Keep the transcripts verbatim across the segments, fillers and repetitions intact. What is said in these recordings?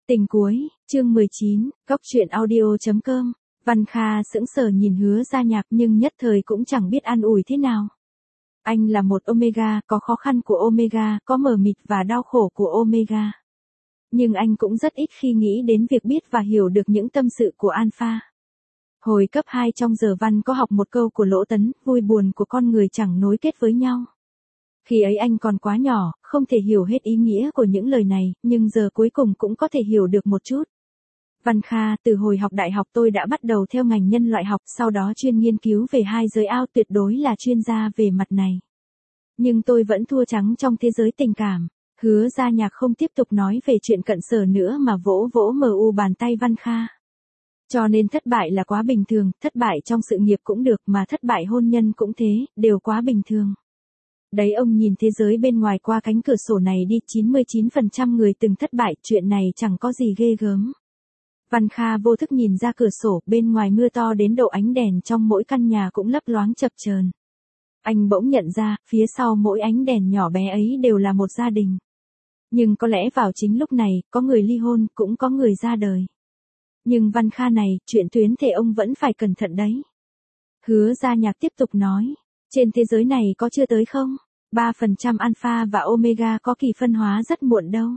Tình cuối, chương mười chín, góc truyện audio chấm com. Văn Kha sững sờ nhìn Hứa Gia Nhạc nhưng nhất thời cũng chẳng biết an ủi thế nào. Anh là một Omega, có khó khăn của Omega, có mờ mịt và đau khổ của Omega. Nhưng anh cũng rất ít khi nghĩ đến việc biết và hiểu được những tâm sự của Alpha. Hồi cấp hai trong giờ văn có học một câu của Lỗ Tấn, vui buồn của con người chẳng nối kết với nhau. Khi ấy anh còn quá nhỏ, không thể hiểu hết ý nghĩa của những lời này, nhưng giờ cuối cùng cũng có thể hiểu được một chút. Văn Kha, từ hồi học đại học tôi đã bắt đầu theo ngành nhân loại học, sau đó chuyên nghiên cứu về hai giới ao, tuyệt đối là chuyên gia về mặt này. Nhưng tôi vẫn thua trắng trong thế giới tình cảm. Hứa Gia Nhạc không tiếp tục nói về chuyện cận sở nữa mà vỗ vỗ mờ u bàn tay Văn Kha. Cho nên thất bại là quá bình thường, thất bại trong sự nghiệp cũng được mà thất bại hôn nhân cũng thế, đều quá bình thường. Đấy, ông nhìn thế giới bên ngoài qua cánh cửa sổ này đi, chín mươi chín phần trăm người từng thất bại, chuyện này chẳng có gì ghê gớm. Văn Kha vô thức nhìn ra cửa sổ, bên ngoài mưa to đến độ ánh đèn trong mỗi căn nhà cũng lấp loáng chập chờn. Anh bỗng nhận ra, phía sau mỗi ánh đèn nhỏ bé ấy đều là một gia đình. Nhưng có lẽ vào chính lúc này, có người ly hôn, cũng có người ra đời. Nhưng Văn Kha này, chuyện tuyến thể ông vẫn phải cẩn thận đấy. Hứa Gia Nhạc tiếp tục nói. Trên thế giới này có chưa tới không? ba phần trăm alpha và omega có kỳ phân hóa rất muộn đâu.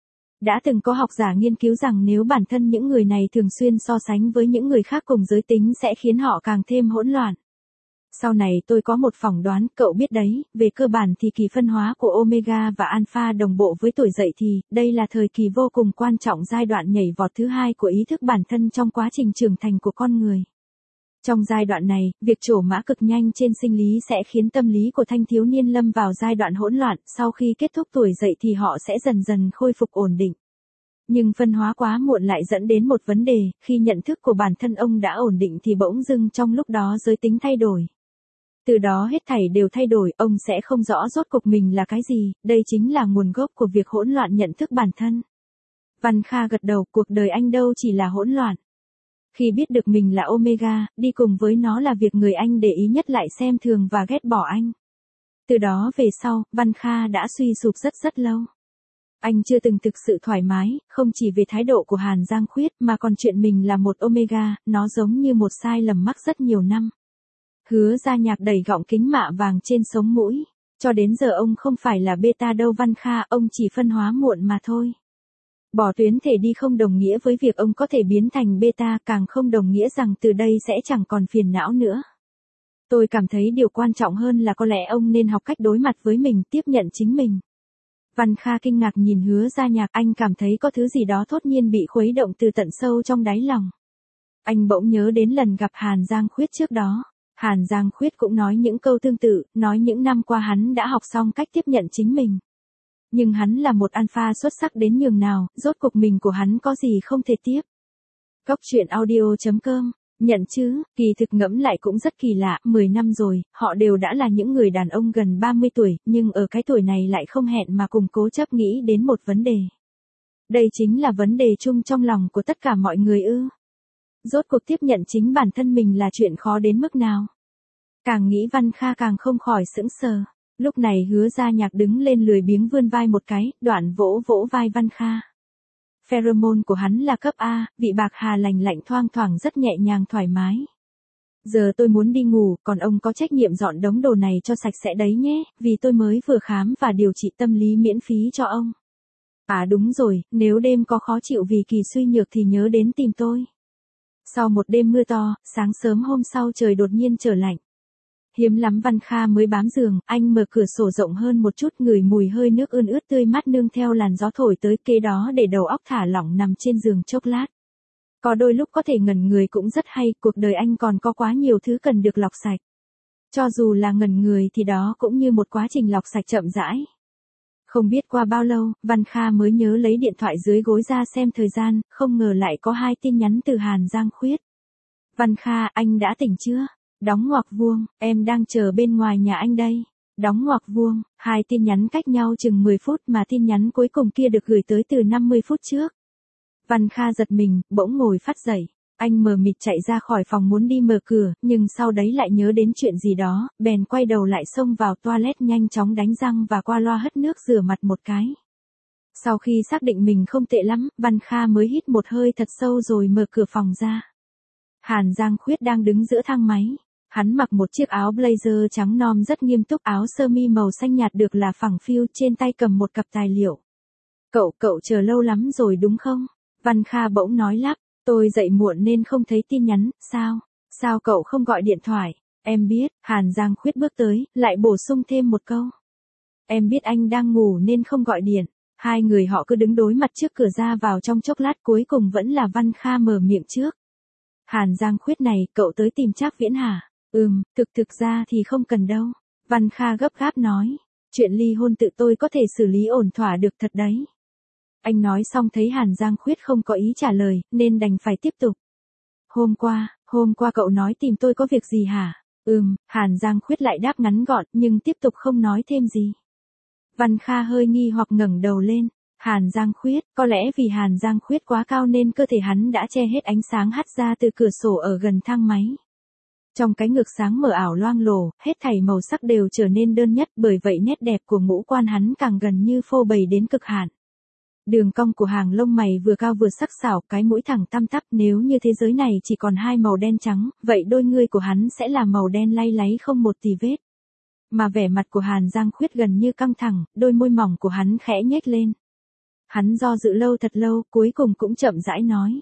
Đã từng có học giả nghiên cứu rằng nếu bản thân những người này thường xuyên so sánh với những người khác cùng giới tính sẽ khiến họ càng thêm hỗn loạn. Sau này tôi có một phỏng đoán, cậu biết đấy, về cơ bản thì kỳ phân hóa của omega và alpha đồng bộ với tuổi dậy thì, đây là thời kỳ vô cùng quan trọng, giai đoạn nhảy vọt thứ hai của ý thức bản thân trong quá trình trưởng thành của con người. Trong giai đoạn này, việc trổ mã cực nhanh trên sinh lý sẽ khiến tâm lý của thanh thiếu niên lâm vào giai đoạn hỗn loạn, sau khi kết thúc tuổi dậy thì họ sẽ dần dần khôi phục ổn định. Nhưng phân hóa quá muộn lại dẫn đến một vấn đề, khi nhận thức của bản thân ông đã ổn định thì bỗng dưng trong lúc đó giới tính thay đổi. Từ đó hết thảy đều thay đổi, ông sẽ không rõ rốt cuộc mình là cái gì, đây chính là nguồn gốc của việc hỗn loạn nhận thức bản thân. Văn Kha gật đầu, cuộc đời anh đâu chỉ là hỗn loạn. Khi biết được mình là Omega, đi cùng với nó là việc người anh để ý nhất lại xem thường và ghét bỏ anh. Từ đó về sau, Văn Kha đã suy sụp rất rất lâu. Anh chưa từng thực sự thoải mái, không chỉ về thái độ của Hàn Giang Khuyết mà còn chuyện mình là một Omega, nó giống như một sai lầm mắc rất nhiều năm. Hứa Gia Nhạc đẩy gọng kính mạ vàng trên sống mũi. Cho đến giờ ông không phải là beta đâu Văn Kha, ông chỉ phân hóa muộn mà thôi. Bỏ tuyến thể đi không đồng nghĩa với việc ông có thể biến thành beta, càng không đồng nghĩa rằng từ đây sẽ chẳng còn phiền não nữa. Tôi cảm thấy điều quan trọng hơn là có lẽ ông nên học cách đối mặt với mình, tiếp nhận chính mình. Văn Kha kinh ngạc nhìn Hứa Gia Nhạc, anh cảm thấy có thứ gì đó thốt nhiên bị khuấy động từ tận sâu trong đáy lòng. Anh bỗng nhớ đến lần gặp Hàn Giang Khuyết trước đó. Hàn Giang Khuyết cũng nói những câu tương tự, nói những năm qua hắn đã học xong cách tiếp nhận chính mình. Nhưng hắn là một alpha xuất sắc đến nhường nào, rốt cuộc mình của hắn có gì không thể tiếp. Góc truyện audio chấm com, nhận chứ, kỳ thực ngẫm lại cũng rất kỳ lạ, mười năm rồi, họ đều đã là những người đàn ông gần ba mươi tuổi, nhưng ở cái tuổi này lại không hẹn mà cùng cố chấp nghĩ đến một vấn đề. Đây chính là vấn đề chung trong lòng của tất cả mọi người ư. Rốt cuộc tiếp nhận chính bản thân mình là chuyện khó đến mức nào. Càng nghĩ Văn Kha càng không khỏi sững sờ. Lúc này Hứa Gia Nhạc đứng lên lười biếng vươn vai một cái, đoạn vỗ vỗ vai Văn Kha. Pheromone của hắn là cấp A, vị bạc hà lành lạnh thoang thoảng rất nhẹ nhàng thoải mái. Giờ tôi muốn đi ngủ, còn ông có trách nhiệm dọn đống đồ này cho sạch sẽ đấy nhé, vì tôi mới vừa khám và điều trị tâm lý miễn phí cho ông. À đúng rồi, nếu đêm có khó chịu vì kỳ suy nhược thì nhớ đến tìm tôi. Sau một đêm mưa to, sáng sớm hôm sau trời đột nhiên trở lạnh. Hiếm lắm Văn Kha mới bám giường, anh mở cửa sổ rộng hơn một chút, ngửi mùi hơi nước ươn ướt tươi mát nương theo làn gió thổi tới, kế đó để đầu óc thả lỏng nằm trên giường chốc lát. Có đôi lúc có thể ngẩn người cũng rất hay, cuộc đời anh còn có quá nhiều thứ cần được lọc sạch. Cho dù là ngẩn người thì đó cũng như một quá trình lọc sạch chậm rãi. Không biết qua bao lâu, Văn Kha mới nhớ lấy điện thoại dưới gối ra xem thời gian, không ngờ lại có hai tin nhắn từ Hàn Giang Khuyết. Văn Kha, anh đã tỉnh chưa? Đóng ngoặc vuông, em đang chờ bên ngoài nhà anh đây. Đóng ngoặc vuông, hai tin nhắn cách nhau chừng mười phút mà tin nhắn cuối cùng kia được gửi tới từ năm mươi phút trước. Văn Kha giật mình, bỗng ngồi phát dậy. Anh mờ mịt chạy ra khỏi phòng muốn đi mở cửa, nhưng sau đấy lại nhớ đến chuyện gì đó, bèn quay đầu lại xông vào toilet nhanh chóng đánh răng và qua loa hất nước rửa mặt một cái. Sau khi xác định mình không tệ lắm, Văn Kha mới hít một hơi thật sâu rồi mở cửa phòng ra. Hàn Giang Khuyết đang đứng giữa thang máy. Hắn mặc một chiếc áo blazer trắng nom rất nghiêm túc, áo sơ mi màu xanh nhạt được là phẳng phiu, trên tay cầm một cặp tài liệu. Cậu, cậu chờ lâu lắm rồi đúng không? Văn Kha bỗng nói lắp, tôi dậy muộn nên không thấy tin nhắn, sao? Sao cậu không gọi điện thoại? Em biết, Hàn Giang Khuyết bước tới, lại bổ sung thêm một câu. Em biết anh đang ngủ nên không gọi điện. Hai người họ cứ đứng đối mặt trước cửa ra vào trong chốc lát, cuối cùng vẫn là Văn Kha mở miệng trước. Hàn Giang Khuyết này, cậu tới tìm Trác Viễn hả? Ừm, thực thực ra thì không cần đâu. Văn Kha gấp gáp nói. Chuyện ly hôn tự tôi có thể xử lý ổn thỏa được thật đấy. Anh nói xong thấy Hàn Giang Khuyết không có ý trả lời, nên đành phải tiếp tục. Hôm qua, hôm qua cậu nói tìm tôi có việc gì hả? Ừm, Hàn Giang Khuyết lại đáp ngắn gọn, nhưng tiếp tục không nói thêm gì. Văn Kha hơi nghi hoặc ngẩng đầu lên. Hàn Giang Khuyết, có lẽ vì Hàn Giang Khuyết quá cao nên cơ thể hắn đã che hết ánh sáng hắt ra từ cửa sổ ở gần thang máy. Trong cái ngực sáng mờ ảo loang lổ, hết thảy màu sắc đều trở nên đơn nhất, bởi vậy nét đẹp của ngũ quan hắn càng gần như phô bày đến cực hạn. Đường cong của hàng lông mày vừa cao vừa sắc sảo, cái mũi thẳng tăm tắp, nếu như thế giới này chỉ còn hai màu đen trắng, vậy đôi ngươi của hắn sẽ là màu đen lay láy không một tì vết. Mà vẻ mặt của Hàn Giang Khuyết gần như căng thẳng, đôi môi mỏng của hắn khẽ nhếch lên. Hắn do dự lâu thật lâu, cuối cùng cũng chậm rãi nói.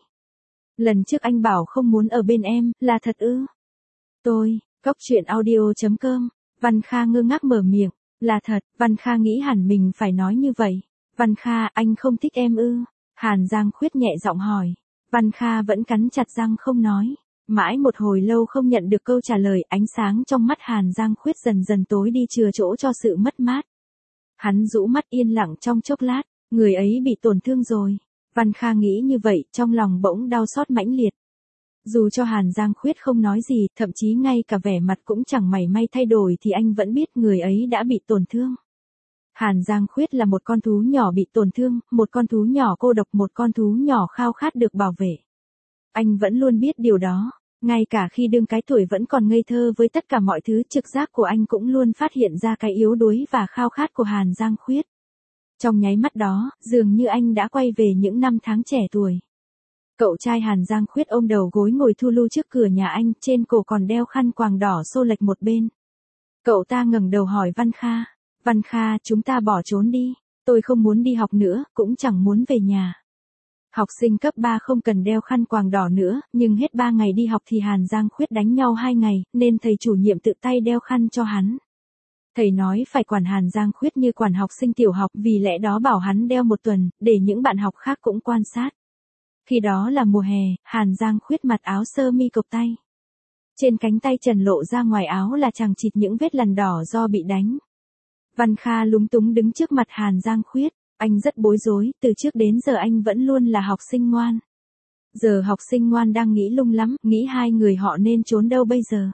Lần trước anh bảo không muốn ở bên em, là thật ư? Tôi, Góc Truyện Audio chấm com, Văn Kha ngơ ngác mở miệng, là thật. Văn Kha nghĩ hẳn mình phải nói như vậy. Văn Kha, anh không thích em ư? Hàn Giang Khuyết nhẹ giọng hỏi. Văn Kha vẫn cắn chặt răng không nói. Mãi một hồi lâu không nhận được câu trả lời, ánh sáng trong mắt Hàn Giang Khuyết dần dần tối đi, chừa chỗ cho sự mất mát. Hắn rũ mắt yên lặng trong chốc lát, người ấy bị tổn thương rồi. Văn Kha nghĩ như vậy, trong lòng bỗng đau xót mãnh liệt. Dù cho Hàn Giang Khuyết không nói gì, thậm chí ngay cả vẻ mặt cũng chẳng mảy may thay đổi, thì anh vẫn biết người ấy đã bị tổn thương. Hàn Giang Khuyết là một con thú nhỏ bị tổn thương, một con thú nhỏ cô độc, một con thú nhỏ khao khát được bảo vệ. Anh vẫn luôn biết điều đó, ngay cả khi đương cái tuổi vẫn còn ngây thơ với tất cả mọi thứ, trực giác của anh cũng luôn phát hiện ra cái yếu đuối và khao khát của Hàn Giang Khuyết. Trong nháy mắt đó, dường như anh đã quay về những năm tháng trẻ tuổi. Cậu trai Hàn Giang Khuyết ôm đầu gối ngồi thu lu trước cửa nhà anh, trên cổ còn đeo khăn quàng đỏ xô lệch một bên. Cậu ta ngẩng đầu hỏi Văn Kha. Văn Kha, chúng ta bỏ trốn đi. Tôi không muốn đi học nữa, cũng chẳng muốn về nhà. Học sinh cấp ba không cần đeo khăn quàng đỏ nữa, nhưng hết ba ngày đi học thì Hàn Giang Khuyết đánh nhau hai ngày, nên thầy chủ nhiệm tự tay đeo khăn cho hắn. Thầy nói phải quản Hàn Giang Khuyết như quản học sinh tiểu học, vì lẽ đó bảo hắn đeo một tuần, để những bạn học khác cũng quan sát. Khi đó là mùa hè, Hàn Giang Khuyết mặc áo sơ mi cộc tay. Trên cánh tay trần lộ ra ngoài áo là chằng chịt những vết lằn đỏ do bị đánh. Văn Kha lúng túng đứng trước mặt Hàn Giang Khuyết, anh rất bối rối, từ trước đến giờ anh vẫn luôn là học sinh ngoan. Giờ học sinh ngoan đang nghĩ lung lắm, nghĩ hai người họ nên trốn đâu bây giờ.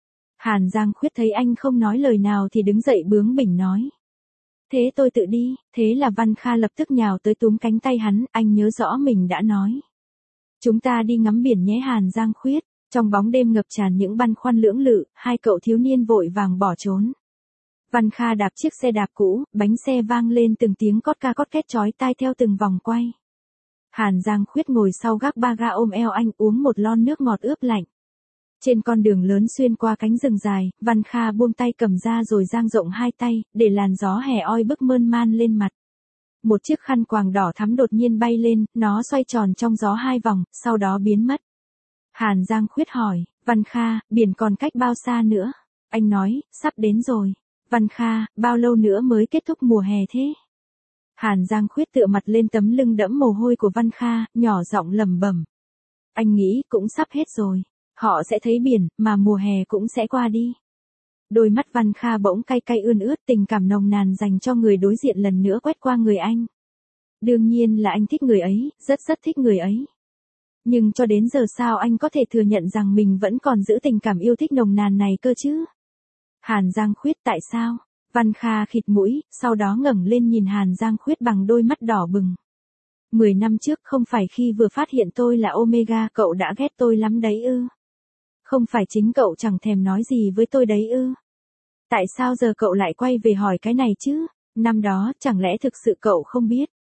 Hàn Giang Khuyết thấy anh không nói lời nào thì đứng dậy bướng bỉnh nói. Thế tôi tự đi, thế là Văn Kha lập tức nhào tới túm cánh tay hắn, anh nhớ rõ mình đã nói. Chúng ta đi ngắm biển nhé Hàn Giang Khuyết, trong bóng đêm ngập tràn những băn khoăn lưỡng lự, hai cậu thiếu niên vội vàng bỏ trốn. Văn Kha đạp chiếc xe đạp cũ, bánh xe vang lên từng tiếng cót ca cót két chói tai theo từng vòng quay. Hàn Giang Khuyết ngồi sau gác ba ga ôm eo anh, uống một lon nước ngọt ướp lạnh. Trên con đường lớn xuyên qua cánh rừng dài, Văn Kha buông tay cầm ra rồi dang rộng hai tay, để làn gió hè oi bức mơn man lên mặt. Một chiếc khăn quàng đỏ thắm đột nhiên bay lên, nó xoay tròn trong gió hai vòng, sau đó biến mất. Hàn Giang Khuyết hỏi, Văn Kha, biển còn cách bao xa nữa? Anh nói, sắp đến rồi. Văn Kha, bao lâu nữa mới kết thúc mùa hè thế? Hàn Giang Khuyết tựa mặt lên tấm lưng đẫm mồ hôi của Văn Kha, nhỏ giọng lẩm bẩm. Anh nghĩ cũng sắp hết rồi. Họ sẽ thấy biển, mà mùa hè cũng sẽ qua đi. Đôi mắt Văn Kha bỗng cay cay ươn ướt, tình cảm nồng nàn dành cho người đối diện lần nữa quét qua người anh. Đương nhiên là anh thích người ấy, rất rất thích người ấy. Nhưng cho đến giờ sao anh có thể thừa nhận rằng mình vẫn còn giữ tình cảm yêu thích nồng nàn này cơ chứ? Hàn Giang Khuyết, tại sao? Văn Kha khịt mũi, sau đó ngẩng lên nhìn Hàn Giang Khuyết bằng đôi mắt đỏ bừng. Mười năm trước không phải khi vừa phát hiện tôi là Omega cậu đã ghét tôi lắm đấy ư? Không phải chính cậu chẳng thèm nói gì với tôi đấy ư? Tại sao giờ cậu lại quay về hỏi cái này chứ? Năm đó chẳng lẽ thực sự cậu không biết?